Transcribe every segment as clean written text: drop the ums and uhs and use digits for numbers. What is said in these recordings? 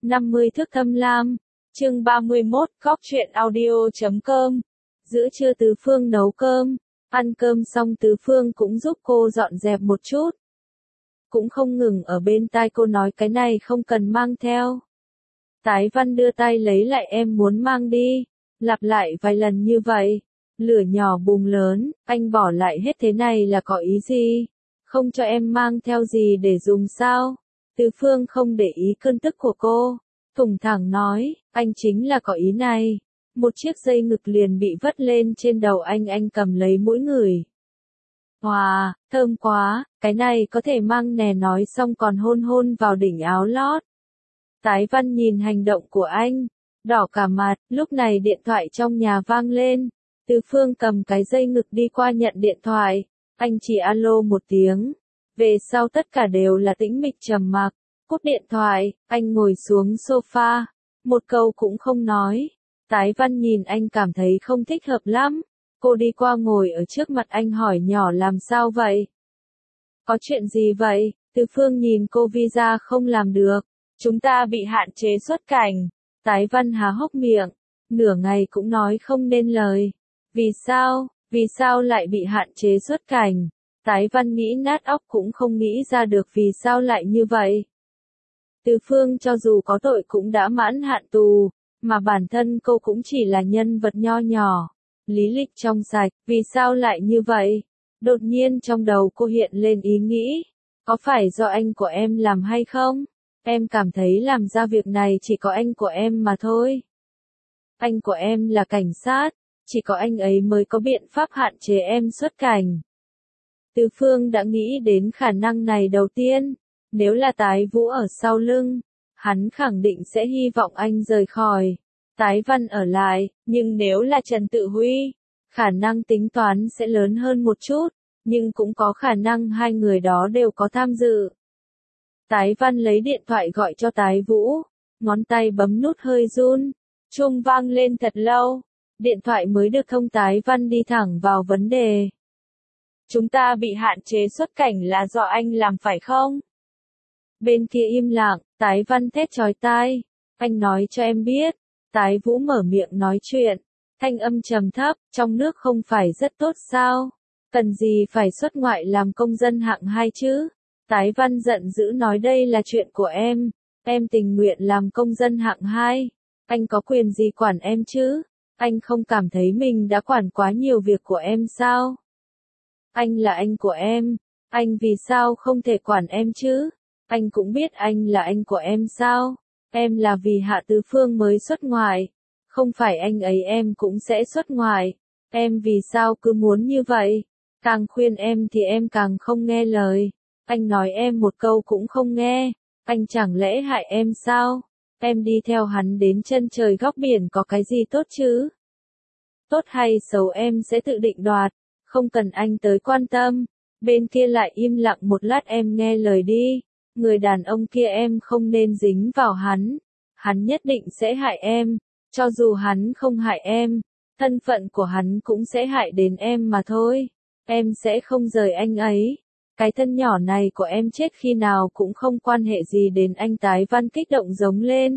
50 thước thâm lam. Chương 31, góc truyện audio.com. Giữa trưa Tứ Phương nấu cơm, ăn cơm xong Tứ Phương cũng giúp cô dọn dẹp một chút. Cũng không ngừng ở bên tai cô nói cái này không cần mang theo. Tái Văn đưa tay lấy lại, em muốn mang đi, lặp lại vài lần như vậy. Lửa nhỏ bùng lớn, anh bỏ lại hết thế này là có ý gì? Không cho em mang theo gì để dùng sao? Tứ Phương không để ý cơn tức của cô, thủng thẳng nói, anh chính là có ý này. Một chiếc dây ngực liền bị vất lên trên đầu anh cầm lấy mũi người. Wow, thơm quá, cái này có thể mang nè, nói xong còn hôn hôn vào đỉnh áo lót. Tái Văn nhìn hành động của anh, đỏ cả mặt, lúc này điện thoại trong nhà vang lên. Tứ Phương cầm cái dây ngực đi qua nhận điện thoại, anh chỉ alo một tiếng. Về sau tất cả đều là tĩnh mịch trầm mặc. Cúp điện thoại, anh ngồi xuống sofa, một câu cũng không nói. Tái Văn nhìn anh cảm thấy không thích hợp lắm. Cô đi qua ngồi ở trước mặt anh hỏi nhỏ, làm sao vậy? Có chuyện gì vậy? Tứ Phương nhìn cô, visa không làm được. Chúng ta bị hạn chế xuất cảnh. Tái Văn há hốc miệng, nửa ngày cũng nói không nên lời. Vì sao? Vì sao lại bị hạn chế xuất cảnh? Tái Văn nghĩ nát óc cũng không nghĩ ra được vì sao lại như vậy. Tứ Phương cho dù có tội cũng đã mãn hạn tù, mà bản thân cô cũng chỉ là nhân vật nho nhỏ, lý lịch trong sạch, vì sao lại như vậy? Đột nhiên trong đầu cô hiện lên ý nghĩ, có phải do anh của em làm hay không? Em cảm thấy làm ra việc này chỉ có anh của em mà thôi. Anh của em là cảnh sát, chỉ có anh ấy mới có biện pháp hạn chế em xuất cảnh. Tứ Phương đã nghĩ đến khả năng này đầu tiên. Nếu là Tái Vũ ở sau lưng, hắn khẳng định sẽ hy vọng anh rời khỏi. Tái Văn ở lại, nhưng nếu là Trần Tự Huy, khả năng tính toán sẽ lớn hơn một chút, nhưng cũng có khả năng hai người đó đều có tham dự. Tái Văn lấy điện thoại gọi cho Tái Vũ, ngón tay bấm nút hơi run, chuông vang lên thật lâu, điện thoại mới được thông. Tái Văn đi thẳng vào vấn đề. Chúng ta bị hạn chế xuất cảnh là do anh làm phải không? Bên kia im lặng, Tái Văn thét chói tai. Anh nói cho em biết. Tái Vũ mở miệng nói chuyện, thanh âm trầm thấp, trong nước không phải rất tốt sao? Cần gì phải xuất ngoại làm công dân hạng 2 chứ? Tái Văn giận dữ nói, đây là chuyện của em tình nguyện làm công dân hạng 2. Anh có quyền gì quản em chứ? Anh không cảm thấy mình đã quản quá nhiều việc của em sao? Anh là anh của em, anh vì sao không thể quản em chứ? Anh cũng biết anh là anh của em sao? Em là vì Hạ Tứ Phương mới xuất ngoại, không phải anh ấy em cũng sẽ xuất ngoại. Em vì sao cứ muốn như vậy? Càng khuyên em thì em càng không nghe lời. Anh nói em một câu cũng không nghe. Anh chẳng lẽ hại em sao? Em đi theo hắn đến chân trời góc biển có cái gì tốt chứ? Tốt hay xấu em sẽ tự định đoạt, không cần anh tới quan tâm. Bên kia lại im lặng một lát, em nghe lời đi. Người đàn ông kia em không nên dính vào hắn nhất định sẽ hại em, cho dù hắn không hại em, thân phận của hắn cũng sẽ hại đến em mà thôi, em sẽ không rời anh ấy, cái thân nhỏ này của em chết khi nào cũng không quan hệ gì đến anh. Tái Văn kích động giống lên.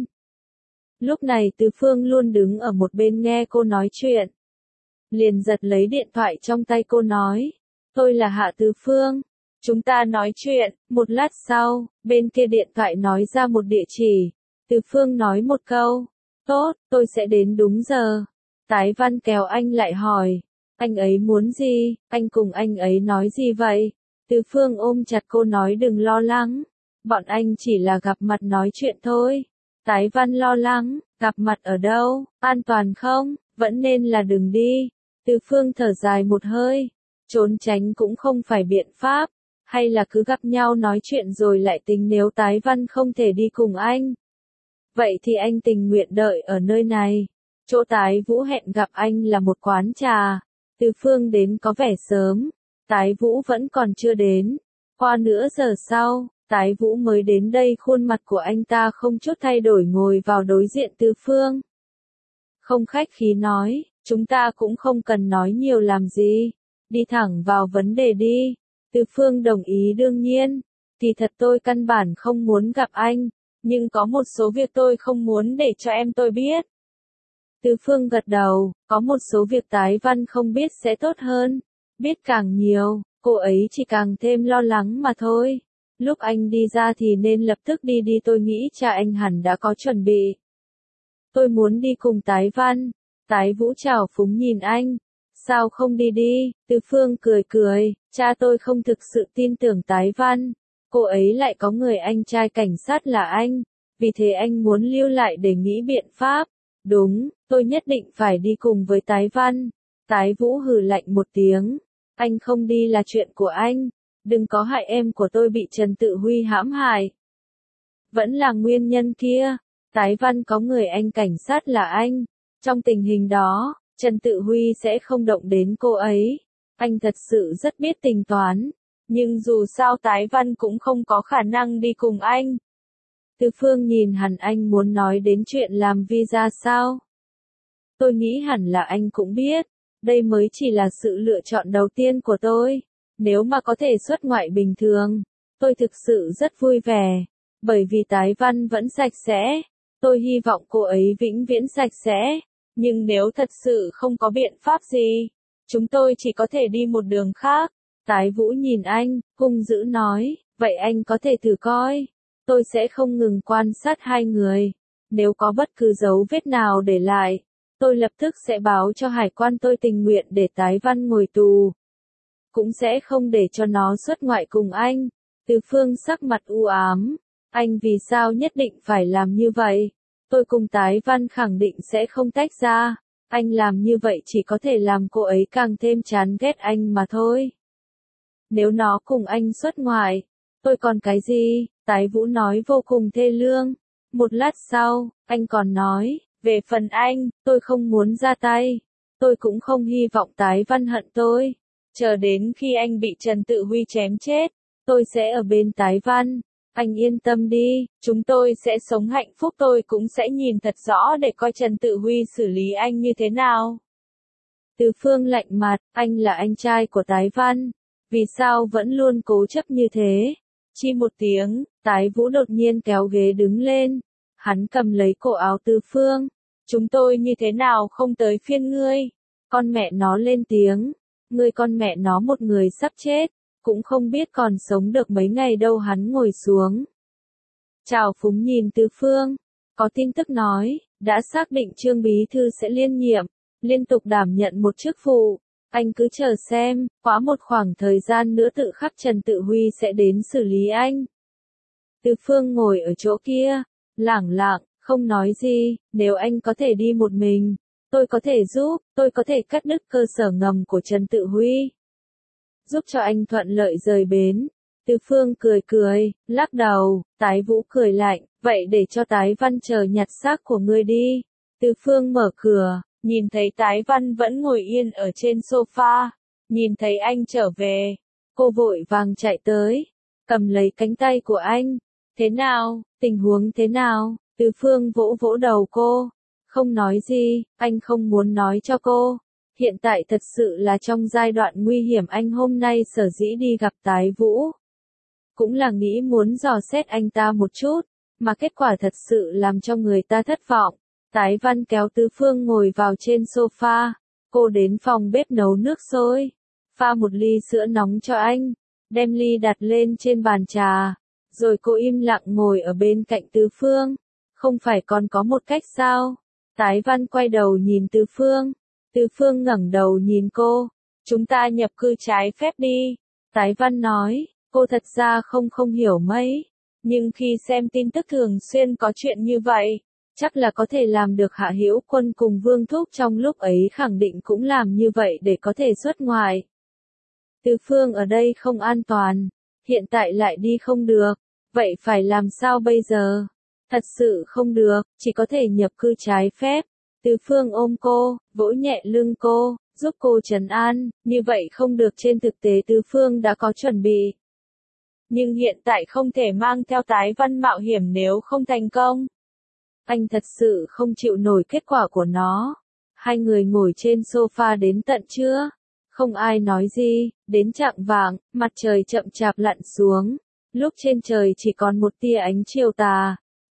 Lúc này Tứ Phương luôn đứng ở một bên nghe cô nói chuyện, liền giật lấy điện thoại trong tay cô nói, tôi là Hạ Tứ Phương. Chúng ta nói chuyện. Một lát sau, bên kia điện thoại nói ra một địa chỉ. Tứ Phương nói một câu, tốt, tôi sẽ đến đúng giờ. Tái Văn kéo anh lại hỏi, anh ấy muốn gì, anh cùng anh ấy nói gì vậy? Tứ Phương ôm chặt cô nói, đừng lo lắng, bọn anh chỉ là gặp mặt nói chuyện thôi. Tái Văn lo lắng, gặp mặt ở đâu, an toàn không, vẫn nên là đừng đi. Tứ Phương thở dài một hơi, trốn tránh cũng không phải biện pháp. Hay là cứ gặp nhau nói chuyện rồi lại tính, nếu Tái Văn không thể đi cùng anh. Vậy thì anh tình nguyện đợi ở nơi này. Chỗ Tái Vũ hẹn gặp anh là một quán trà. Tứ Phương đến có vẻ sớm. Tái Vũ vẫn còn chưa đến. Qua nửa giờ sau, Tái Vũ mới đến đây, khuôn mặt của anh ta không chút thay đổi ngồi vào đối diện Tứ Phương. Không khách khí nói, chúng ta cũng không cần nói nhiều làm gì. Đi thẳng vào vấn đề đi. Tứ Phương đồng ý, đương nhiên, thì thật tôi căn bản không muốn gặp anh, nhưng có một số việc tôi không muốn để cho em tôi biết. Từ Phương gật đầu, có một số việc Tái Văn không biết sẽ tốt hơn. Biết càng nhiều, cô ấy chỉ càng thêm lo lắng mà thôi. Lúc anh đi ra thì nên lập tức đi đi, tôi nghĩ cha anh hẳn đã có chuẩn bị. Tôi muốn đi cùng Tái Văn. Tái Vũ trào phúng nhìn anh. Sao không đi đi? Từ Phương cười cười, cha tôi không thực sự tin tưởng Tái Văn. Cô ấy lại có người anh trai cảnh sát là anh. Vì thế anh muốn lưu lại để nghĩ biện pháp. Đúng, tôi nhất định phải đi cùng với Tái Văn. Tái Vũ hừ lạnh một tiếng. Anh không đi là chuyện của anh. Đừng có hại em của tôi bị Trần Tự Huy hãm hại. Vẫn là nguyên nhân kia. Tái Văn có người anh cảnh sát là anh. Trong tình hình đó, Trần Tự Huy sẽ không động đến cô ấy. Anh thật sự rất biết tính toán. Nhưng dù sao Tái Văn cũng không có khả năng đi cùng anh. Từ Phương nhìn hẳn anh muốn nói đến chuyện làm visa sao? Tôi nghĩ hẳn là anh cũng biết. Đây mới chỉ là sự lựa chọn đầu tiên của tôi. Nếu mà có thể xuất ngoại bình thường, tôi thực sự rất vui vẻ. Bởi vì Tái Văn vẫn sạch sẽ. Tôi hy vọng cô ấy vĩnh viễn sạch sẽ. Nhưng nếu thật sự không có biện pháp gì, chúng tôi chỉ có thể đi một đường khác. Tái Vũ nhìn anh, hung dữ nói, vậy anh có thể thử coi. Tôi sẽ không ngừng quan sát hai người. Nếu có bất cứ dấu vết nào để lại, tôi lập tức sẽ báo cho hải quan, tôi tình nguyện để Tái Văn ngồi tù. Cũng sẽ không để cho nó xuất ngoại cùng anh. Từ Phương sắc mặt u ám. Anh vì sao nhất định phải làm như vậy? Tôi cùng Tái Văn khẳng định sẽ không tách ra. Anh làm như vậy chỉ có thể làm cô ấy càng thêm chán ghét anh mà thôi. Nếu nó cùng anh xuất ngoại, tôi còn cái gì? Tái Vũ nói vô cùng thê lương. Một lát sau, anh còn nói, về phần anh, tôi không muốn ra tay. Tôi cũng không hy vọng Tái Văn hận tôi. Chờ đến khi anh bị Trần Tự Huy chém chết, tôi sẽ ở bên Tái Văn. Anh yên tâm đi, chúng tôi sẽ sống hạnh phúc, tôi cũng sẽ nhìn thật rõ để coi Trần Tự Huy xử lý anh như thế nào. Từ Phương lạnh mặt, anh là anh trai của Tái Văn. Vì sao vẫn luôn cố chấp như thế? Chi một tiếng, Tái Vũ đột nhiên kéo ghế đứng lên. Hắn cầm lấy cổ áo Từ Phương. Chúng tôi như thế nào không tới phiên ngươi? Con mẹ nó lên tiếng. Ngươi con mẹ nó, một người sắp chết. Cũng không biết còn sống được mấy ngày đâu. Hắn ngồi xuống. Trào phúng nhìn Từ Phương. Có tin tức nói, đã xác định Trương Bí Thư sẽ liên nhiệm, liên tục đảm nhận một chức vụ. Anh cứ chờ xem, quá một khoảng thời gian nữa tự khắc Trần Tự Huy sẽ đến xử lý anh. Từ Phương ngồi ở chỗ kia, lẳng lặng, không nói gì. Nếu anh có thể đi một mình, tôi có thể giúp, tôi có thể cắt đứt cơ sở ngầm của Trần Tự Huy. Giúp cho anh thuận lợi rời bến. Từ Phương cười cười, lắc đầu. Tái Vũ cười lạnh, vậy để cho Tái Văn chờ nhặt xác của ngươi đi. Từ Phương mở cửa, nhìn thấy Tái Văn vẫn ngồi yên ở trên sofa. Nhìn thấy anh trở về, cô vội vàng chạy tới, cầm lấy cánh tay của anh. Thế nào, tình huống thế nào? Từ Phương vỗ vỗ đầu cô. Không nói gì, anh không muốn nói cho cô. Hiện tại thật sự là trong giai đoạn nguy hiểm. Anh hôm nay sở dĩ đi gặp Tái Vũ, cũng là nghĩ muốn dò xét anh ta một chút, mà kết quả thật sự làm cho người ta thất vọng. Tái Văn kéo Từ Phương ngồi vào trên sofa. Cô đến phòng bếp nấu nước sôi, pha một ly sữa nóng cho anh, đem ly đặt lên trên bàn trà. Rồi cô im lặng ngồi ở bên cạnh Từ Phương. Không phải còn có một cách sao? Tái Văn quay đầu nhìn Từ Phương. Từ Phương ngẩng đầu nhìn cô. Chúng ta nhập cư trái phép đi. Tái Văn nói, cô thật ra không hiểu mấy. Nhưng khi xem tin tức thường xuyên có chuyện như vậy, chắc là có thể làm được. Hạ Hữu Quân cùng Vương Thúc trong lúc ấy khẳng định cũng làm như vậy để có thể xuất ngoại. Từ Phương ở đây không an toàn. Hiện tại lại đi không được. Vậy phải làm sao bây giờ? Thật sự không được, chỉ có thể nhập cư trái phép. Từ Phương ôm cô, vỗ nhẹ lưng cô, giúp cô trấn an. Như vậy không được, trên thực tế Từ Phương đã có chuẩn bị. Nhưng hiện tại không thể mang theo Tái Văn mạo hiểm nếu không thành công. Anh thật sự không chịu nổi kết quả của nó. Hai người ngồi trên sofa đến tận trưa. Không ai nói gì, đến chạng vạng, mặt trời chậm chạp lặn xuống. Lúc trên trời chỉ còn một tia ánh chiều tà.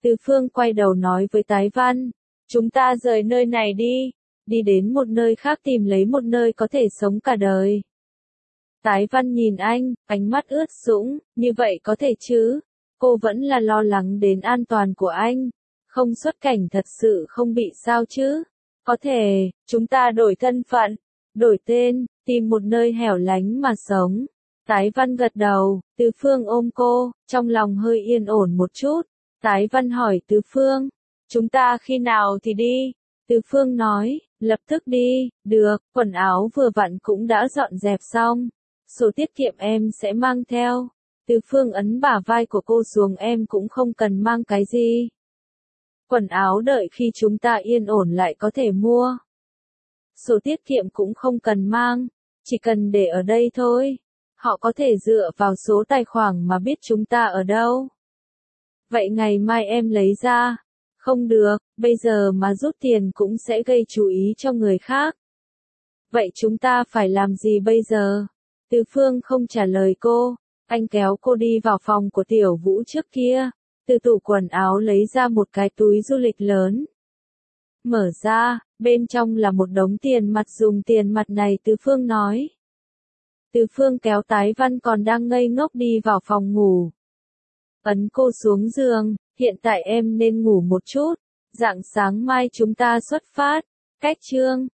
Từ Phương quay đầu nói với Tái Văn, chúng ta rời nơi này đi đến một nơi khác tìm lấy một nơi có thể sống cả đời. Tái Văn nhìn anh, ánh mắt ướt sũng, như vậy có thể chứ? Cô vẫn là lo lắng đến an toàn của anh. Không xuất cảnh thật sự không bị sao chứ? Có thể, chúng ta đổi thân phận, đổi tên, tìm một nơi hẻo lánh mà sống. Tái Văn gật đầu, Từ Phương ôm cô, trong lòng hơi yên ổn một chút. Tái Văn hỏi Từ Phương, chúng ta khi nào thì đi? Từ Phương nói, lập tức đi, được, quần áo vừa vặn cũng đã dọn dẹp xong. Sổ tiết kiệm em sẽ mang theo. Từ Phương ấn bả vai của cô xuống, em cũng không cần mang cái gì. Quần áo đợi khi chúng ta yên ổn lại có thể mua. Sổ tiết kiệm cũng không cần mang, chỉ cần để ở đây thôi. Họ có thể dựa vào số tài khoản mà biết chúng ta ở đâu. Vậy ngày mai em lấy ra. Không được, bây giờ mà rút tiền cũng sẽ gây chú ý cho người khác. Vậy chúng ta phải làm gì bây giờ? Từ Phương không trả lời cô, anh kéo cô đi vào phòng của Tiểu Vũ trước kia, từ tủ quần áo lấy ra một cái túi du lịch lớn. Mở ra, bên trong là một đống tiền mặt, dùng tiền mặt này Từ Phương nói. Từ Phương kéo Tái Văn còn đang ngây ngốc đi vào phòng ngủ. Ấn cô xuống giường, hiện tại em nên ngủ một chút, rạng sáng mai chúng ta xuất phát. Cách chương